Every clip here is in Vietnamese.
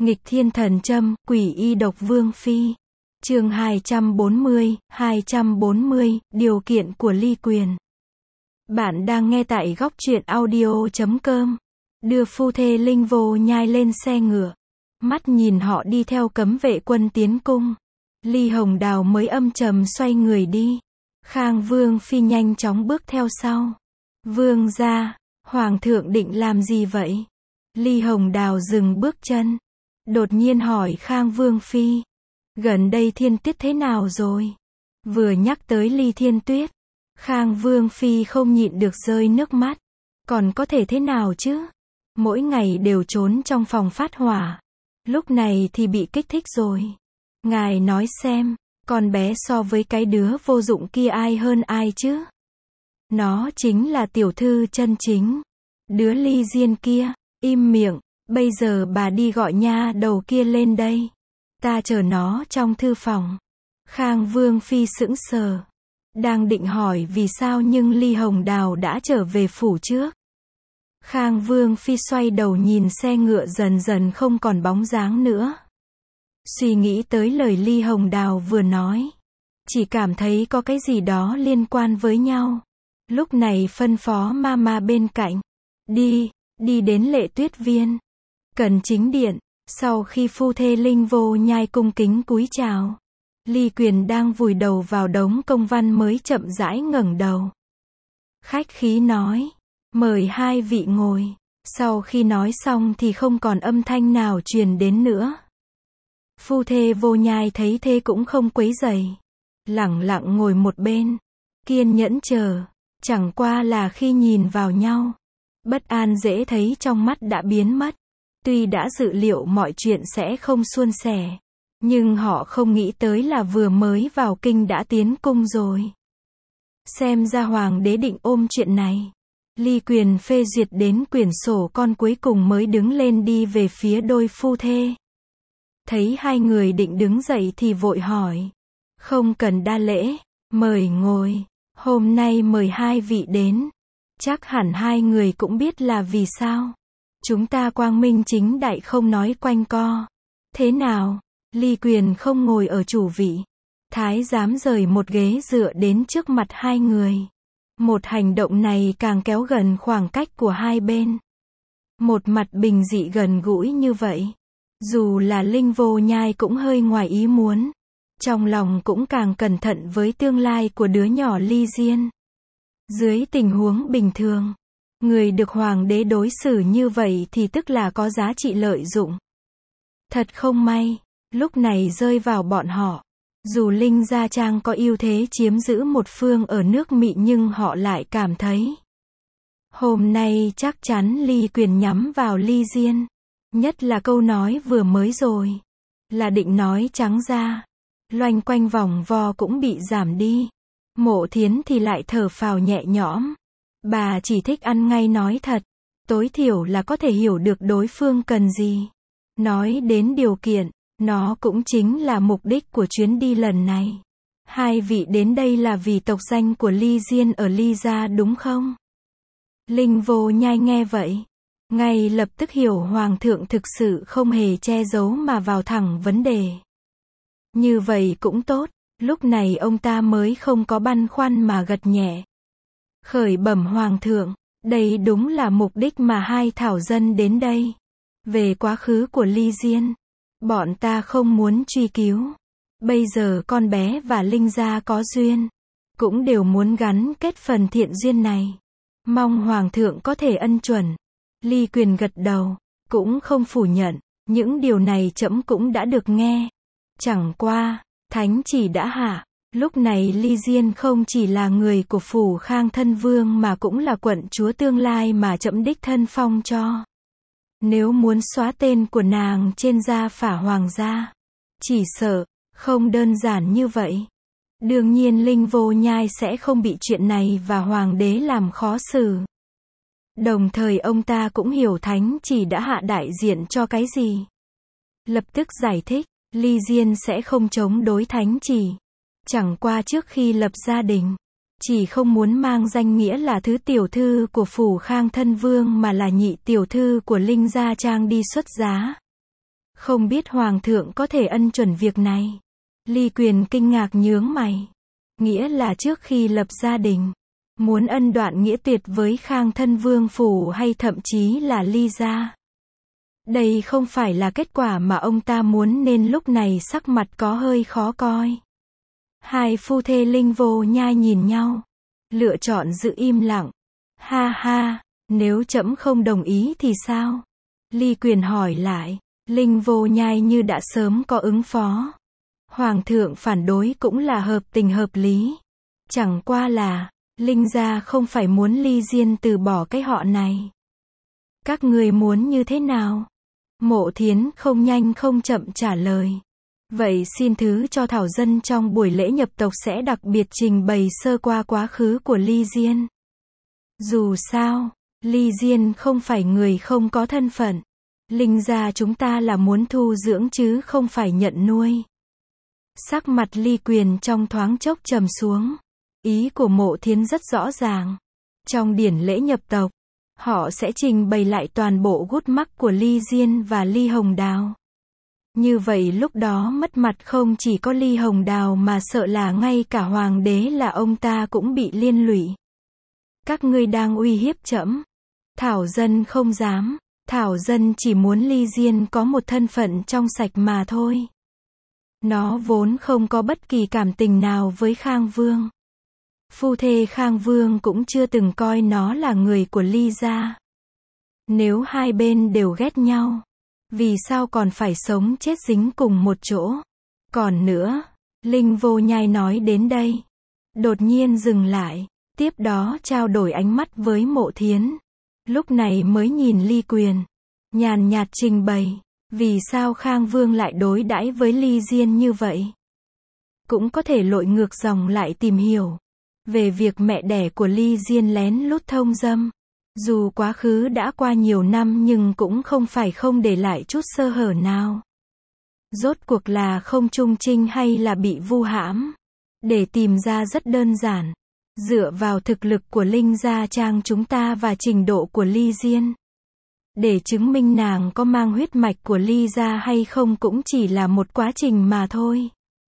Nghịch thiên thần châm, quỷ y độc vương phi. Chương 240, điều kiện của ly quyền. Bạn đang nghe tại góc truyện audio.com. Đưa phu thê Linh Vô Nhai lên xe ngựa. Mắt nhìn họ đi theo cấm vệ quân tiến cung. Ly Hồng Đào mới âm trầm xoay người đi. Khang Vương phi nhanh chóng bước theo sau. Vương gia, Hoàng thượng định làm gì vậy? Ly Hồng Đào dừng bước chân. Đột nhiên hỏi Khang Vương phi. Gần đây thiên tuyết thế nào rồi? Vừa nhắc tới Ly Thiên Tuyết, Khang Vương phi không nhịn được rơi nước mắt. Còn có thể thế nào chứ? Mỗi ngày đều trốn trong phòng phát hỏa. Lúc này thì bị kích thích rồi. Ngài nói xem, con bé so với cái đứa vô dụng kia ai hơn ai chứ? Nó chính là tiểu thư chân chính. Đứa Ly Diên kia, im miệng, bây giờ bà đi gọi nha đầu kia lên đây. Ta chờ nó trong thư phòng. Khang Vương phi sững sờ. Đang định hỏi vì sao nhưng Ly Hồng Đào đã trở về phủ trước. Khang Vương phi xoay đầu nhìn xe ngựa dần dần không còn bóng dáng nữa. Suy nghĩ tới lời Ly Hồng Đào vừa nói. Chỉ cảm thấy có cái gì đó liên quan với nhau. Lúc này phân phó Mama bên cạnh. Đi đến Lệ Tuyết Viên. Cần chính điện. Sau khi phu thê Linh Vô Nhai cung kính cúi chào. Ly Quyền đang vùi đầu vào đống công văn mới chậm rãi ngẩng đầu. Khách khí nói. Mời hai vị ngồi. Sau khi nói xong thì không còn âm thanh nào truyền đến nữa. Phu thê Vô Nhai thấy thế cũng không quấy rầy. Lẳng lặng ngồi một bên. Kiên nhẫn chờ. Chẳng qua là khi nhìn vào nhau. Bất an dễ thấy trong mắt đã biến mất. Tuy đã dự liệu mọi chuyện sẽ không suôn sẻ. Nhưng họ không nghĩ tới là vừa mới vào kinh đã tiến cung rồi. Xem ra hoàng đế định ôm chuyện này. Ly Quyền phê duyệt đến quyển sổ con cuối cùng mới đứng lên đi về phía đôi phu thê. Thấy hai người định đứng dậy thì vội hỏi. Không cần đa lễ, mời ngồi. Hôm nay mời hai vị đến. Chắc hẳn hai người cũng biết là vì sao. Chúng ta quang minh chính đại không nói quanh co. Thế nào? Ly Quyền không ngồi ở chủ vị. Thái giám rời một ghế dựa đến trước mặt hai người. Một hành động này càng kéo gần khoảng cách của hai bên. Một mặt bình dị gần gũi như vậy. Dù là Linh Vô Nhai cũng hơi ngoài ý muốn. Trong lòng cũng càng cẩn thận với tương lai của đứa nhỏ Ly Diên. Dưới tình huống bình thường, người được hoàng đế đối xử như vậy thì tức là có giá trị lợi dụng. Thật không may, lúc này rơi vào bọn họ. Dù Linh Gia Trang có ưu thế chiếm giữ một phương ở nước Mỹ nhưng họ lại cảm thấy. Hôm nay chắc chắn Ly Quyền nhắm vào Ly Diên. Nhất là câu nói vừa mới rồi. Là định nói trắng ra. Loanh quanh vòng vo cũng bị giảm đi. Mộ Thiến thì lại thở phào nhẹ nhõm. Bà chỉ thích ăn ngay nói thật. Tối thiểu là có thể hiểu được đối phương cần gì. Nói đến điều kiện, nó cũng chính là mục đích của chuyến đi lần này. Hai vị đến đây là vì tộc danh của Ly Diên ở Ly gia đúng không? Linh Vô Nhai nghe vậy. Ngay lập tức hiểu hoàng thượng thực sự không hề che giấu mà vào thẳng vấn đề. Như vậy cũng tốt. Lúc này ông ta mới không có băn khoăn mà gật nhẹ. Khởi bẩm hoàng thượng, đây đúng là mục đích mà hai thảo dân đến đây. Về quá khứ của Ly Diên, bọn ta không muốn truy cứu. Bây giờ con bé và Linh gia có duyên, cũng đều muốn gắn kết phần thiện duyên này. Mong hoàng thượng có thể ân chuẩn. Ly Quyền gật đầu, cũng không phủ nhận, những điều này trẫm cũng đã được nghe. Chẳng qua, thánh chỉ đã hạ, lúc này Ly Diên không chỉ là người của phủ Khang thân vương mà cũng là quận chúa tương lai mà trẫm đích thân phong cho. Nếu muốn xóa tên của nàng trên gia phả hoàng gia, chỉ sợ, không đơn giản như vậy. Đương nhiên Linh Vô Nhai sẽ không bị chuyện này và hoàng đế làm khó xử. Đồng thời ông ta cũng hiểu thánh chỉ đã hạ đại diện cho cái gì. Lập tức giải thích. Ly Diên sẽ không chống đối thánh chỉ. Chẳng qua trước khi lập gia đình, chỉ không muốn mang danh nghĩa là thứ tiểu thư của phủ Khang thân vương mà là nhị tiểu thư của Linh Gia Trang đi xuất giá. Không biết Hoàng thượng có thể ân chuẩn việc này. Ly Quyền kinh ngạc nhướng mày. Nghĩa là trước khi lập gia đình, muốn ân đoạn nghĩa tuyệt với Khang thân vương phủ hay thậm chí là ly gia. Đây không phải là kết quả mà ông ta muốn nên lúc này sắc mặt có hơi khó coi. Hai phu thê Linh Vô Nhai nhìn nhau, lựa chọn giữ im lặng. Ha ha, nếu trẫm không đồng ý thì sao? Ly Quyền hỏi lại. Linh Vô Nhai như đã sớm có ứng phó. Hoàng thượng phản đối cũng là hợp tình hợp lý. Chẳng qua là, Linh gia không phải muốn Ly Diên từ bỏ cái họ này. Các người muốn như thế nào? Mộ Thiến không nhanh không chậm trả lời. Vậy xin thứ cho Thảo Dân trong buổi lễ nhập tộc sẽ đặc biệt trình bày sơ qua quá khứ của Ly Diên. Dù sao, Ly Diên không phải người không có thân phận. Linh gia chúng ta là muốn thu dưỡng chứ không phải nhận nuôi. Sắc mặt Ly Quyền trong thoáng chốc trầm xuống. Ý của Mộ Thiến rất rõ ràng. Trong điển lễ nhập tộc, họ sẽ trình bày lại toàn bộ gút mắc của Ly Diên và Ly Hồng Đào. Như vậy lúc đó mất mặt không chỉ có Ly Hồng Đào mà sợ là ngay cả hoàng đế là ông ta cũng bị liên lụy. Các ngươi đang uy hiếp trẫm. Thảo Dân không dám. Thảo Dân chỉ muốn Ly Diên có một thân phận trong sạch mà thôi. Nó vốn không có bất kỳ cảm tình nào với Khang Vương. Phu thê Khang Vương cũng chưa từng coi nó là người của Ly gia. Nếu hai bên đều ghét nhau, vì sao còn phải sống chết dính cùng một chỗ? Còn nữa, Linh Vô Nhai nói đến đây, đột nhiên dừng lại, tiếp đó trao đổi ánh mắt với Mộ Thiến. Lúc này mới nhìn Ly Quyền, nhàn nhạt trình bày, vì sao Khang Vương lại đối đãi với Ly Diên như vậy? Cũng có thể lội ngược dòng lại tìm hiểu về việc mẹ đẻ của Ly Diên lén lút thông dâm. Dù quá khứ đã qua nhiều năm nhưng cũng không phải không để lại chút sơ hở nào. Rốt cuộc là không trung trinh hay là bị vu hãm? Để tìm ra rất đơn giản. Dựa vào thực lực của Linh gia trang chúng ta và trình độ của Ly Diên, để chứng minh nàng có mang huyết mạch của Ly gia hay không cũng chỉ là một quá trình mà thôi.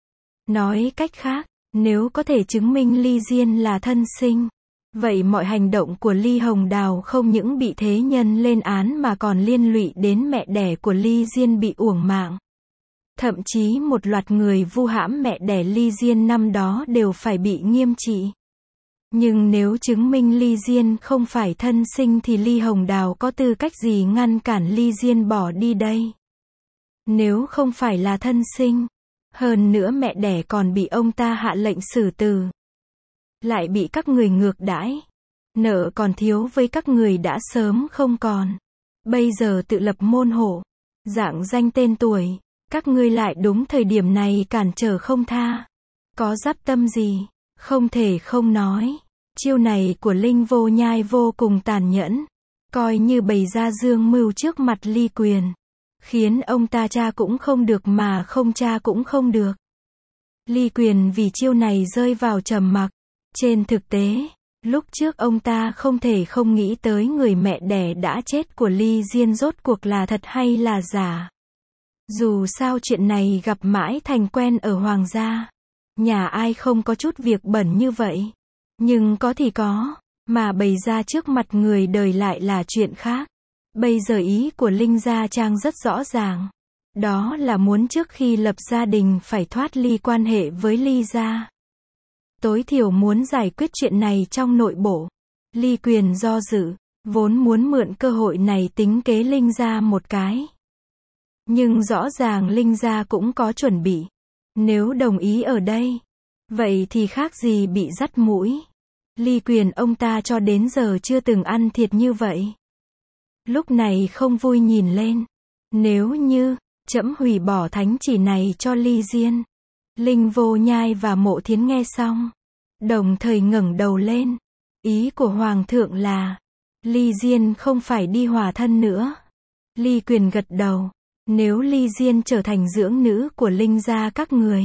Nói cách khác, nếu có thể chứng minh Ly Diên là thân sinh, vậy mọi hành động của Ly Hồng Đào không những bị thế nhân lên án mà còn liên lụy đến mẹ đẻ của Ly Diên bị uổng mạng. Thậm chí một loạt người vu hãm mẹ đẻ Ly Diên năm đó đều phải bị nghiêm trị. Nhưng nếu chứng minh Ly Diên không phải thân sinh thì Ly Hồng Đào có tư cách gì ngăn cản Ly Diên bỏ đi đây? Nếu không phải là thân sinh, hơn nữa mẹ đẻ còn bị ông ta hạ lệnh xử tử, lại bị các người ngược đãi, nợ còn thiếu với các người đã sớm không còn, bây giờ tự lập môn hộ, rạng danh tên tuổi, các ngươi lại đúng thời điểm này cản trở không tha. Có dáp tâm gì? Không thể không nói, chiêu này của Linh Vô Nhai vô cùng tàn nhẫn, coi như bày ra dương mưu trước mặt Ly Quyền, khiến ông ta tra cũng không được mà không tra cũng không được. Ly Quyền vì chiêu này rơi vào trầm mặc. Trên thực tế, lúc trước ông ta không thể không nghĩ tới người mẹ đẻ đã chết của Ly Diên rốt cuộc là thật hay là giả. Dù sao chuyện này gặp mãi thành quen ở hoàng gia. Nhà ai không có chút việc bẩn như vậy. Nhưng có thì có, mà bày ra trước mặt người đời lại là chuyện khác. Bây giờ ý của Linh Gia Trang rất rõ ràng. Đó là muốn trước khi lập gia đình phải thoát ly quan hệ với Ly Gia. Tối thiểu muốn giải quyết chuyện này trong nội bộ. Ly Quyền do dự, vốn muốn mượn cơ hội này tính kế Linh Gia một cái. Nhưng rõ ràng Linh Gia cũng có chuẩn bị. Nếu đồng ý ở đây, vậy thì khác gì bị dắt mũi. Ly Quyền ông ta cho đến giờ chưa từng ăn thiệt như vậy. Lúc này không vui nhìn lên. Nếu như, trẫm hủy bỏ thánh chỉ này cho Ly Diên. Linh Vô Nhai và Mộ Thiến nghe xong, đồng thời ngẩng đầu lên. Ý của Hoàng thượng là, Ly Diên không phải đi hòa thân nữa. Ly Quyền gật đầu. Nếu Ly Diên trở thành dưỡng nữ của Linh gia các người,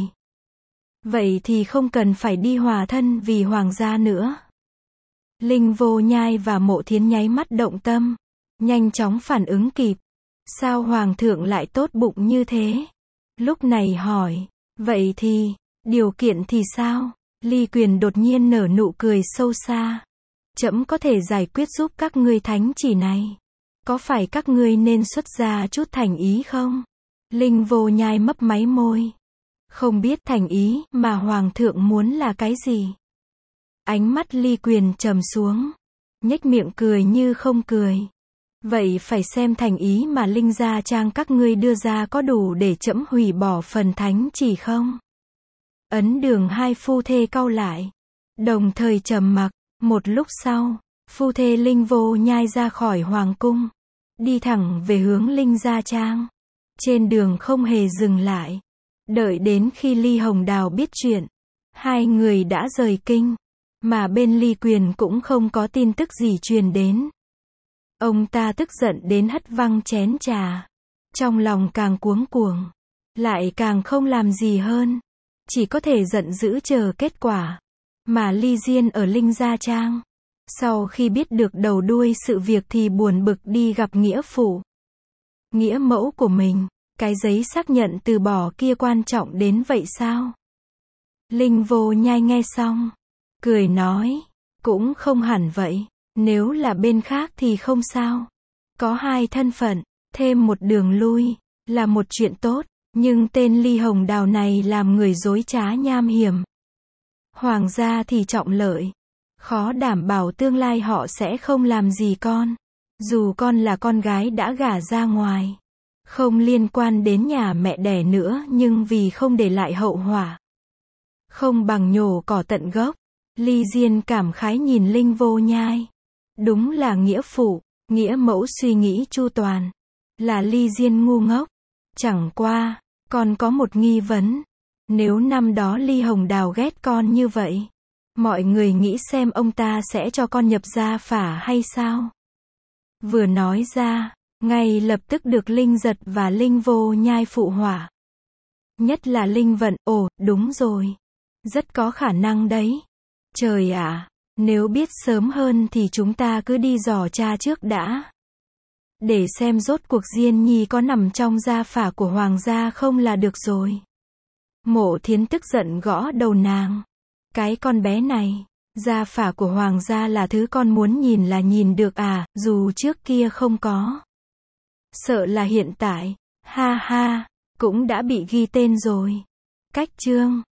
vậy thì không cần phải đi hòa thân vì hoàng gia nữa. Linh Vô Nhai và Mộ Thiến nháy mắt động tâm, nhanh chóng phản ứng kịp. Sao hoàng thượng lại tốt bụng như thế? Lúc này hỏi, vậy thì, điều kiện thì sao? Ly Quyền đột nhiên nở nụ cười sâu xa. Trẫm có thể giải quyết giúp các ngươi thánh chỉ này. Có phải các ngươi nên xuất ra chút thành ý không? Linh Vô Nhai mấp máy môi. Không biết thành ý mà hoàng thượng muốn là cái gì? Ánh mắt Ly Quyền trầm xuống, nhếch miệng cười như không cười. Vậy phải xem thành ý mà Linh Gia Trang các ngươi đưa ra có đủ để trẫm hủy bỏ phần thánh chỉ không? Ấn Đường hai phu thê cau lại, đồng thời trầm mặc. Một lúc sau, phu thê Linh Vô Nhai ra khỏi hoàng cung, đi thẳng về hướng Linh Gia Trang. Trên đường không hề dừng lại. Đợi đến khi Ly Hồng Đào biết chuyện, hai người đã rời kinh, mà bên Ly Quyền cũng không có tin tức gì truyền đến. Ông ta tức giận đến hất văng chén trà, trong lòng càng cuống cuồng, lại càng không làm gì hơn, chỉ có thể giận dữ chờ kết quả. Mà Ly Diên ở Linh Gia Trang, sau khi biết được đầu đuôi sự việc thì buồn bực đi gặp nghĩa phụ, nghĩa mẫu của mình. Cái giấy xác nhận từ bỏ kia quan trọng đến vậy sao? Linh Vô Nhai nghe xong, cười nói, cũng không hẳn vậy, nếu là bên khác thì không sao. Có hai thân phận, thêm một đường lui, là một chuyện tốt, nhưng tên Ly Hồng Đào này làm người dối trá nham hiểm. Hoàng gia thì trọng lợi, khó đảm bảo tương lai họ sẽ không làm gì con. Dù con là con gái đã gả ra ngoài, không liên quan đến nhà mẹ đẻ nữa, nhưng vì không để lại hậu họa, không bằng nhổ cỏ tận gốc. Ly Diên cảm khái nhìn Linh Vô Nhai. Đúng là nghĩa phụ, nghĩa mẫu suy nghĩ chu toàn. Là Ly Diên ngu ngốc. Chẳng qua, con có một nghi vấn. Nếu năm đó Ly Hồng Đào ghét con như vậy, mọi người nghĩ xem ông ta sẽ cho con nhập gia phả hay sao? Vừa nói ra, ngay lập tức được Linh Giật và Linh Vô Nhai phụ họa. Nhất là Linh Vận, ồ, đúng rồi. Rất có khả năng đấy. Trời ạ, nếu biết sớm hơn thì chúng ta cứ đi dò tra trước đã. Để xem rốt cuộc Diên Nhi có nằm trong gia phả của hoàng gia không là được rồi. Mộ Thiến tức giận gõ đầu nàng. Cái con bé này, gia phả của hoàng gia là thứ con muốn nhìn là nhìn được à, dù trước kia không có. Sợ là hiện tại, ha ha, cũng đã bị ghi tên rồi. Cách chương